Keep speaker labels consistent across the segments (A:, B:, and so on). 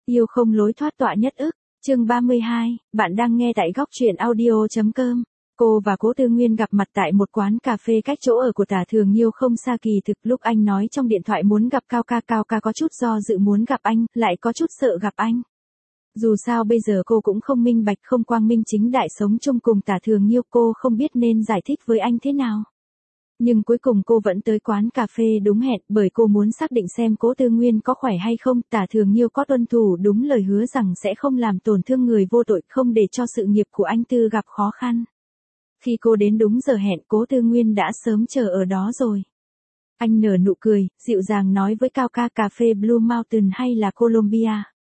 A: Yêu không lối thoát tọa nhất ức, chương 32, bạn đang nghe tại góc truyện audio.com. Cô và Cố Tư Nguyên gặp mặt tại một quán cà phê cách chỗ ở của Tả Thường Nhiêu không xa. Kỳ thực lúc anh nói trong điện thoại muốn gặp Cao Ca có chút do dự muốn gặp anh, lại có chút sợ gặp anh. Dù sao bây giờ cô cũng không minh bạch không quang minh chính đại sống chung cùng Tả Thường Nhiêu, cô không biết nên giải thích với anh thế nào. Nhưng cuối cùng cô vẫn tới quán cà phê đúng hẹn, bởi cô muốn xác định xem Cố Tư Nguyên có khỏe hay không. Tả Thường Nhiêu có tuân thủ đúng lời hứa rằng sẽ không làm tổn thương người vô tội, không để cho sự nghiệp của anh Tư gặp khó khăn. Khi cô đến đúng giờ hẹn, Cố Tư Nguyên đã sớm chờ ở đó rồi. Anh nở nụ cười, dịu dàng nói với Cao Ca, cà phê Blue Mountain hay là Columbia?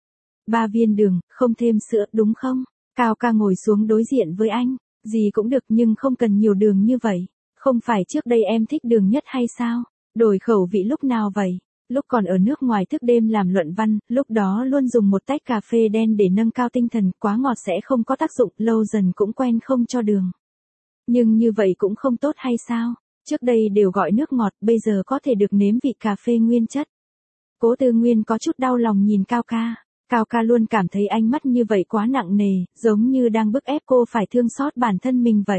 A: 3 viên đường, không thêm sữa, đúng không? Cao Ca ngồi xuống đối diện với anh. Gì cũng được nhưng không cần nhiều đường như vậy. Không phải trước đây em thích đường nhất hay sao? Đổi khẩu vị lúc nào vậy? Lúc còn ở nước ngoài thức đêm làm luận văn, lúc đó luôn dùng một tách cà phê đen để nâng cao tinh thần, quá ngọt sẽ không có tác dụng, lâu dần cũng quen không cho đường. Nhưng như vậy cũng không tốt hay sao? Trước đây đều gọi nước ngọt, bây giờ có thể được nếm vị cà phê nguyên chất. Cố Tư Nguyên có chút đau lòng nhìn Cao Ca. Cao Ca luôn cảm thấy ánh mắt như vậy quá nặng nề, giống như đang bức ép cô phải thương xót bản thân mình vậy.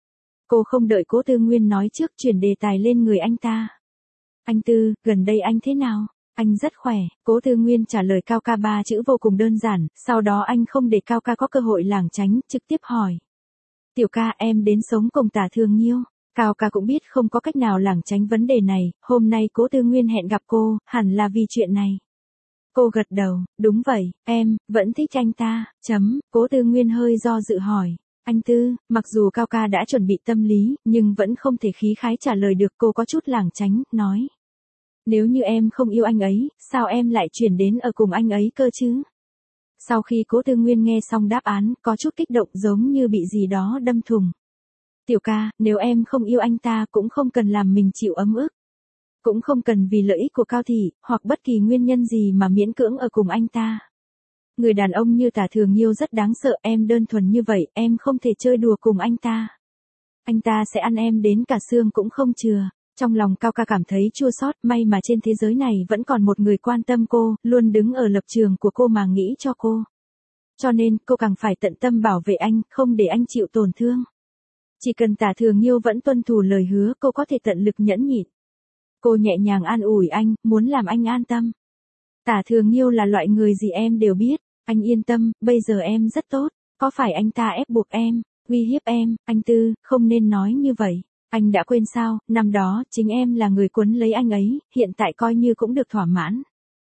A: Cô không đợi Cố Tư Nguyên nói trước, chuyển đề tài lên người anh ta. Anh Tư, gần đây anh thế nào? Anh rất khỏe. Cố Tư Nguyên trả lời Cao Ca 3 chữ vô cùng đơn giản, sau đó anh không để Cao Ca có cơ hội lảng tránh, trực tiếp hỏi. Tiểu Ca, em đến sống cùng Tả Thường Nhiêu. Cao Ca cũng biết không có cách nào lảng tránh vấn đề này, hôm nay Cố Tư Nguyên hẹn gặp cô, hẳn là vì chuyện này. Cô gật đầu, đúng vậy, em vẫn thích anh ta. Cố Tư Nguyên hơi do dự hỏi. Anh Tư, mặc dù Cao Ca đã chuẩn bị tâm lý, nhưng vẫn không thể khí khái trả lời được, cô có chút lảng tránh, nói. Nếu như em không yêu anh ấy, sao em lại chuyển đến ở cùng anh ấy cơ chứ? Sau khi Cố Tư Nguyên nghe xong đáp án, có chút kích động giống như bị gì đó đâm thủng. Tiểu Ca, nếu em không yêu anh ta cũng không cần làm mình chịu ấm ức. Cũng không cần vì lợi ích của Cao Thị, hoặc bất kỳ nguyên nhân gì mà miễn cưỡng ở cùng anh ta. Người đàn ông như Tả Thường Nhiêu rất đáng sợ, em đơn thuần như vậy, em không thể chơi đùa cùng anh ta. Anh ta sẽ ăn em đến cả xương cũng không chừa. Trong lòng Cao Ca cảm thấy chua xót, may mà trên thế giới này vẫn còn một người quan tâm cô, luôn đứng ở lập trường của cô mà nghĩ cho cô. Cho nên, cô càng phải tận tâm bảo vệ anh, không để anh chịu tổn thương. Chỉ cần Tả Thường Nhiêu vẫn tuân thủ lời hứa, cô có thể tận lực nhẫn nhịn. Cô nhẹ nhàng an ủi anh, muốn làm anh an tâm. Tả Thường Nhiêu là loại người gì em đều biết, anh yên tâm, bây giờ em rất tốt, có phải anh ta ép buộc em, uy hiếp em? Anh Tư, không nên nói như vậy, anh đã quên sao, năm đó, chính em là người quấn lấy anh ấy, hiện tại coi như cũng được thỏa mãn.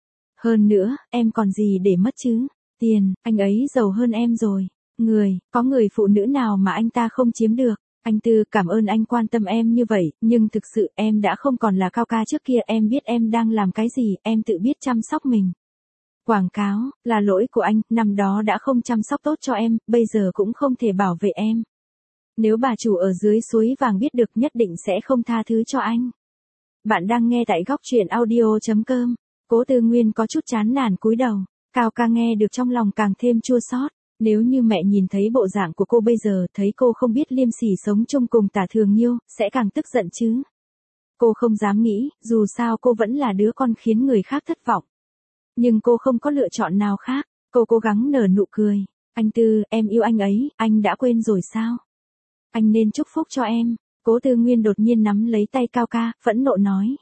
A: Hơn nữa, em còn gì để mất chứ? Tiền, anh ấy giàu hơn em rồi. Có người phụ nữ nào mà anh ta không chiếm được? Anh Tư, cảm ơn anh quan tâm em như vậy, nhưng thực sự em đã không còn là Cao Ca trước kia, em biết em đang làm cái gì, em tự biết chăm sóc mình. Quảng cáo, là lỗi của anh, năm đó đã không chăm sóc tốt cho em, bây giờ cũng không thể bảo vệ em. Nếu bà chủ ở dưới suối vàng biết được nhất định sẽ không tha thứ cho anh. Bạn đang nghe tại góc truyện audio.com. Cố Tư Nguyên có chút chán nản cúi đầu. Cao Ca nghe được trong lòng càng thêm chua xót. Nếu như mẹ nhìn thấy bộ dạng của cô bây giờ, thấy cô không biết liêm sỉ sống chung cùng Tả Thường Nhiêu, sẽ càng tức giận chứ. Cô không dám nghĩ, dù sao cô vẫn là đứa con khiến người khác thất vọng. Nhưng cô không có lựa chọn nào khác, cô cố gắng nở nụ cười. Anh Tư, em yêu anh ấy, anh đã quên rồi sao? Anh nên chúc phúc cho em. Cố Tư Nguyên đột nhiên nắm lấy tay Cao Ca, phẫn nộ nói.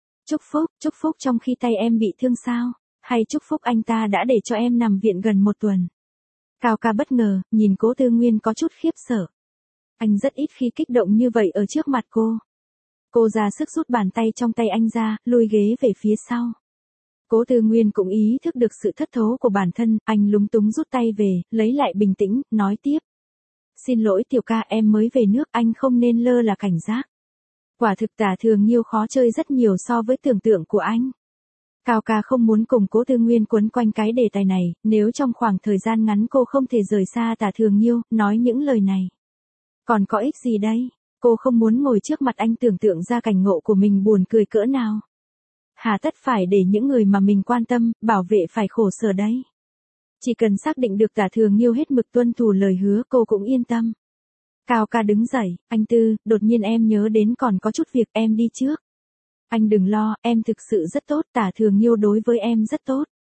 A: Chúc phúc trong khi tay em bị thương sao? Hay chúc phúc anh ta đã để cho em nằm viện gần 1 tuần? Cao Ca bất ngờ, nhìn Cố Tư Nguyên có chút khiếp sợ. Anh rất ít khi kích động như vậy ở trước mặt cô. Cô ra sức rút bàn tay trong tay anh ra, lùi ghế về phía sau. Cố Tư Nguyên cũng ý thức được sự thất thố của bản thân, anh lúng túng rút tay về, lấy lại bình tĩnh, nói tiếp. Xin lỗi Tiểu Ca, em mới về nước, anh không nên lơ là cảnh giác. Quả thực Tả Thường Nhiêu khó chơi rất nhiều so với tưởng tượng của anh. Cao Ca không muốn cùng Cố Tư Nguyên quấn quanh cái đề tài này, nếu trong khoảng thời gian ngắn cô không thể rời xa Tả Thường Nhiêu, nói những lời này. Còn có ích gì đây? Cô không muốn ngồi trước mặt anh tưởng tượng ra cảnh ngộ của mình buồn cười cỡ nào. Hà tất phải để những người mà mình quan tâm, bảo vệ phải khổ sở đấy. Chỉ cần xác định được Tả Thường Nhiêu hết mực tuân thủ lời hứa, cô cũng yên tâm. Cao Ca đứng dậy, anh Tư, đột nhiên em nhớ đến còn có chút việc, em đi trước. Anh đừng lo, em thực sự rất tốt, Tả Thường Nhiêu đối với em rất tốt.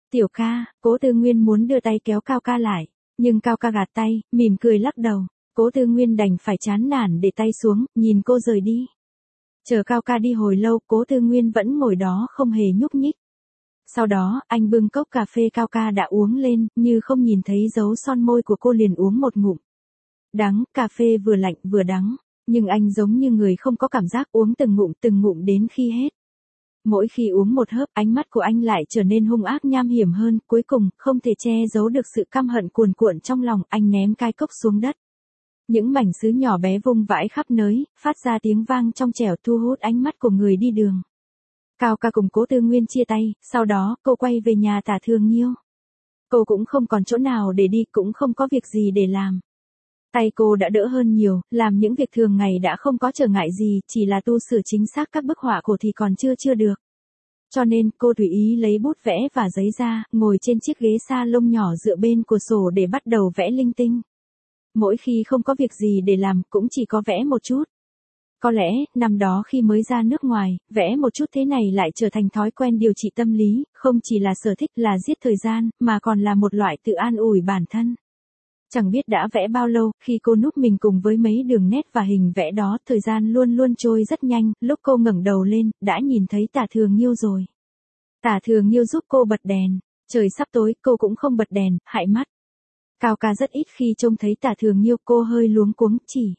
A: Tiểu ca, Cố Tư Nguyên muốn đưa tay kéo Cao ca lại, nhưng Cao ca gạt tay, mỉm cười lắc đầu. Cố Tư Nguyên đành phải chán nản để tay xuống, nhìn cô rời đi. Chờ Cao ca đi hồi lâu, Cố Tư Nguyên vẫn ngồi đó không hề nhúc nhích. Sau đó, anh bưng cốc cà phê Cao ca đã uống lên, như không nhìn thấy dấu son môi của cô liền uống một ngụm. Đắng, cà phê vừa lạnh vừa đắng, nhưng anh giống như người không có cảm giác, uống từng ngụm đến khi hết. Mỗi khi uống một hớp, ánh mắt của anh lại trở nên hung ác nham hiểm hơn, cuối cùng, không thể che giấu được sự căm hận cuồn cuộn trong lòng, anh ném cái cốc xuống đất. Những mảnh sứ nhỏ bé vung vãi khắp nơi, phát ra tiếng vang trong trẻo thu hút ánh mắt của người đi đường. Cao ca cùng Cố Tư Nguyên chia tay, sau đó, cô quay về nhà Tả Thường Nhiêu. Cô cũng không còn chỗ nào để đi, cũng không có việc gì để làm. Tay cô đã đỡ hơn nhiều, làm những việc thường ngày đã không có trở ngại gì, chỉ là tu sửa chính xác các bức họa cổ thì còn chưa được. Cho nên, cô tùy ý lấy bút vẽ và giấy ra, ngồi trên chiếc ghế sa lông nhỏ dựa bên cửa sổ để bắt đầu vẽ linh tinh. Mỗi khi không có việc gì để làm, cũng chỉ có vẽ một chút. Có lẽ, năm đó khi mới ra nước ngoài, vẽ một chút thế này lại trở thành thói quen điều trị tâm lý, không chỉ là sở thích là giết thời gian, mà còn là một loại tự an ủi bản thân. Chẳng biết đã vẽ bao lâu, khi cô núp mình cùng với mấy đường nét và hình vẽ đó, thời gian luôn luôn trôi rất nhanh, lúc cô ngẩng đầu lên, đã nhìn thấy Tả Thường Nhiêu rồi. Tả Thường Nhiêu giúp cô bật đèn, trời sắp tối, cô cũng không bật đèn, hại mắt. Cao ca rất ít khi trông thấy Tả Thường Nhiêu, cô hơi luống cuống, chỉ.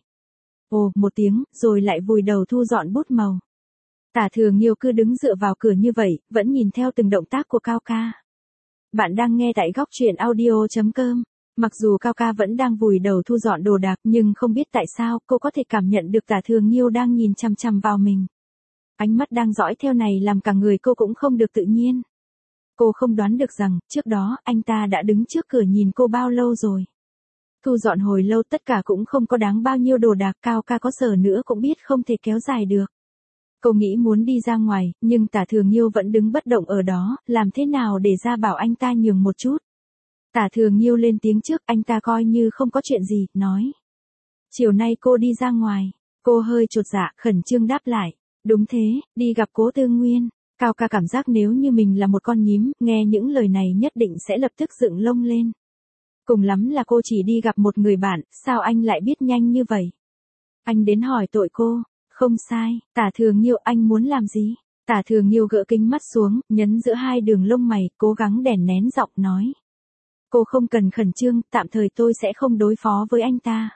A: Ồ, một tiếng, rồi lại vùi đầu thu dọn bút màu. Tả Thường Nhiêu cứ đứng dựa vào cửa như vậy, vẫn nhìn theo từng động tác của Cao ca. Bạn đang nghe tại góc truyện audio.com. Mặc dù Cao ca vẫn đang vùi đầu thu dọn đồ đạc, nhưng không biết tại sao cô có thể cảm nhận được Tả Thường Nhiêu đang nhìn chằm chằm vào mình. Ánh mắt đang dõi theo này làm cả người cô cũng không được tự nhiên. Cô không đoán được rằng, trước đó, anh ta đã đứng trước cửa nhìn cô bao lâu rồi. Thu dọn hồi lâu tất cả cũng không có đáng bao nhiêu đồ đạc, Cao ca có sờ nữa cũng biết không thể kéo dài được. Cô nghĩ muốn đi ra ngoài, nhưng Tả Thường Nhiêu vẫn đứng bất động ở đó, làm thế nào để ra bảo anh ta nhường một chút. Tả Thường Nhiêu lên tiếng trước, anh ta coi như không có chuyện gì, nói. Chiều nay cô đi ra ngoài. Cô hơi chột dạ, khẩn trương đáp lại. Đúng thế, đi gặp Cố Tư Nguyên. Cao ca cảm giác nếu như mình là một con nhím, nghe những lời này nhất định sẽ lập tức dựng lông lên. Cùng lắm là cô chỉ đi gặp một người bạn, sao anh lại biết nhanh như vậy? Anh đến hỏi tội cô. Không sai, Tả Thường Nhiêu, anh muốn làm gì? Tả Thường Nhiêu gỡ kính mắt xuống, nhấn giữa hai đường lông mày, cố gắng đè nén giọng nói. Cô không cần khẩn trương, tạm thời tôi sẽ không đối phó với anh ta.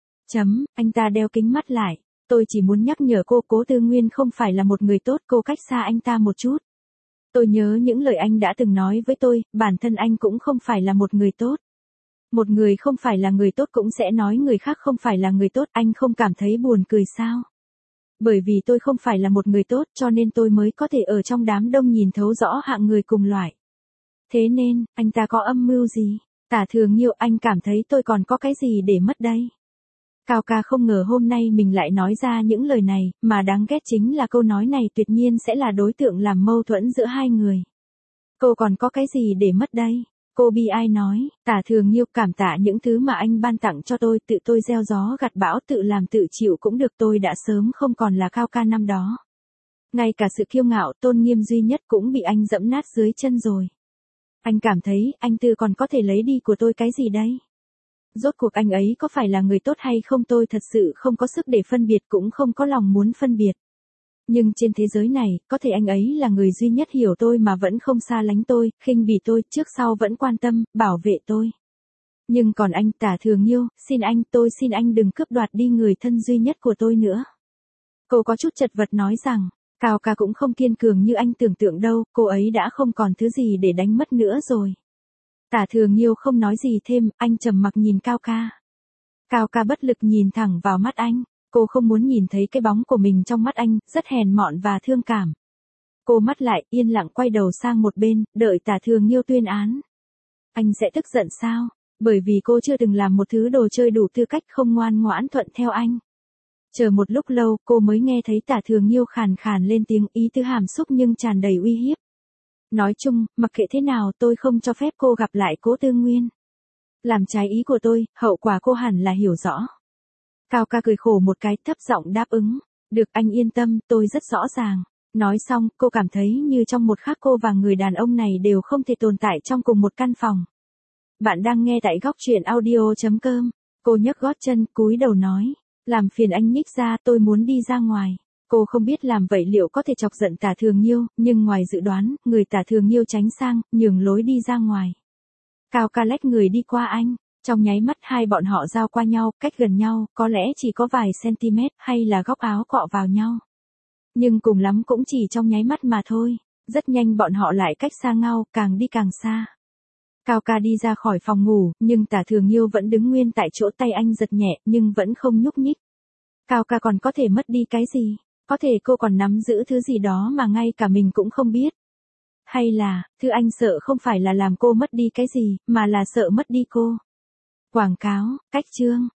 A: Anh ta đeo kính mắt lại. Tôi chỉ muốn nhắc nhở cô, Cố Tư Nguyên không phải là một người tốt, cô cách xa anh ta một chút. Tôi nhớ những lời anh đã từng nói với tôi, bản thân anh cũng không phải là một người tốt. Một người không phải là người tốt cũng sẽ nói người khác không phải là người tốt, anh không cảm thấy buồn cười sao? Bởi vì tôi không phải là một người tốt cho nên tôi mới có thể ở trong đám đông nhìn thấu rõ hạng người cùng loại. Thế nên, anh ta có âm mưu gì? Tả Thường Nhiêu, anh cảm thấy tôi còn có cái gì để mất đây? Cao ca không ngờ hôm nay mình lại nói ra những lời này, mà đáng ghét chính là câu nói này tuyệt nhiên sẽ là đối tượng làm mâu thuẫn giữa hai người. Cô còn có cái gì để mất đây? Cô bi ai nói, Tả Thường Nhiêu, cảm tạ những thứ mà anh ban tặng cho tôi, tự tôi gieo gió gặt bão, tự làm tự chịu cũng được, tôi đã sớm không còn là Cao ca năm đó. Ngay cả sự kiêu ngạo, tôn nghiêm duy nhất cũng bị anh dẫm nát dưới chân rồi. Anh cảm thấy, anh Tư còn có thể lấy đi của tôi cái gì đây? Rốt cuộc anh ấy có phải là người tốt hay không, tôi thật sự không có sức để phân biệt, cũng không có lòng muốn phân biệt. Nhưng trên thế giới này, có thể anh ấy là người duy nhất hiểu tôi mà vẫn không xa lánh tôi, khinh bỉ tôi, trước sau vẫn quan tâm, bảo vệ tôi. Nhưng còn anh, Tả Thường Nhiêu, tôi xin anh đừng cướp đoạt đi người thân duy nhất của tôi nữa. Cô có chút chật vật nói rằng, Cao ca cũng không kiên cường như anh tưởng tượng đâu, cô ấy đã không còn thứ gì để đánh mất nữa rồi. Tả Thường Nhiêu không nói gì thêm, anh trầm mặc nhìn Cao ca. Cao ca bất lực nhìn thẳng vào mắt anh, cô không muốn nhìn thấy cái bóng của mình trong mắt anh, rất hèn mọn và thương cảm. Cô mắt lại, yên lặng quay đầu sang một bên, đợi Tả Thường Nhiêu tuyên án. Anh sẽ tức giận sao? Bởi vì cô chưa từng làm một thứ đồ chơi đủ tư cách, không ngoan ngoãn thuận theo anh. Chờ một lúc lâu, cô mới nghe thấy Tả Thường Nhiêu khàn khàn lên tiếng, ý tứ hàm xúc nhưng tràn đầy uy hiếp. Nói chung, mặc kệ thế nào tôi không cho phép cô gặp lại Cố Tư Nguyên. Làm trái ý của tôi, hậu quả cô hẳn là hiểu rõ. Cao ca cười khổ một cái, thấp giọng đáp ứng. Được, anh yên tâm, tôi rất rõ ràng. Nói xong, cô cảm thấy như trong một khắc cô và người đàn ông này đều không thể tồn tại trong cùng một căn phòng. Bạn đang nghe tại góc truyện audio.com. Cô nhấc gót chân, cúi đầu nói. Làm phiền anh nhích ra, tôi muốn đi ra ngoài. Cô không biết làm vậy liệu có thể chọc giận Tả Thường Nhiêu, nhưng ngoài dự đoán, người Tả Thường Nhiêu tránh sang, nhường lối đi ra ngoài. Cao ca lách người đi qua anh. Trong nháy mắt hai bọn họ giao qua nhau, cách gần nhau, có lẽ chỉ có vài cm, hay là góc áo cọ vào nhau. Nhưng cùng lắm cũng chỉ trong nháy mắt mà thôi. Rất nhanh bọn họ lại cách xa nhau, càng đi càng xa. Cao ca đi ra khỏi phòng ngủ, nhưng Tả Thường Nhiêu vẫn đứng nguyên tại chỗ, tay anh giật nhẹ, nhưng vẫn không nhúc nhích. Cao ca còn có thể mất đi cái gì? Có thể cô còn nắm giữ thứ gì đó mà ngay cả mình cũng không biết. Hay là, thứ anh sợ không phải là làm cô mất đi cái gì, mà là sợ mất đi cô. Quảng cáo, cách chương.